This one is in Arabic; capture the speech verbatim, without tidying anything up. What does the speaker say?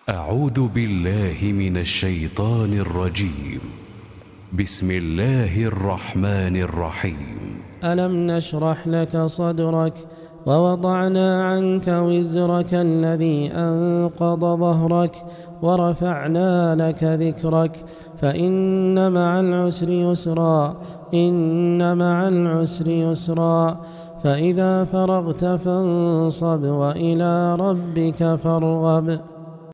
أعوذ بالله من الشيطان الرجيم. بسم الله الرحمن الرحيم. ألم نشرح لك صدرك ووضعنا عنك وزرك الذي أنقض ظهرك ورفعنا لك ذكرك فإن مع العسر يسرا إن مع العسر يسرا فإذا فرغت فانصب وإلى ربك فارغب.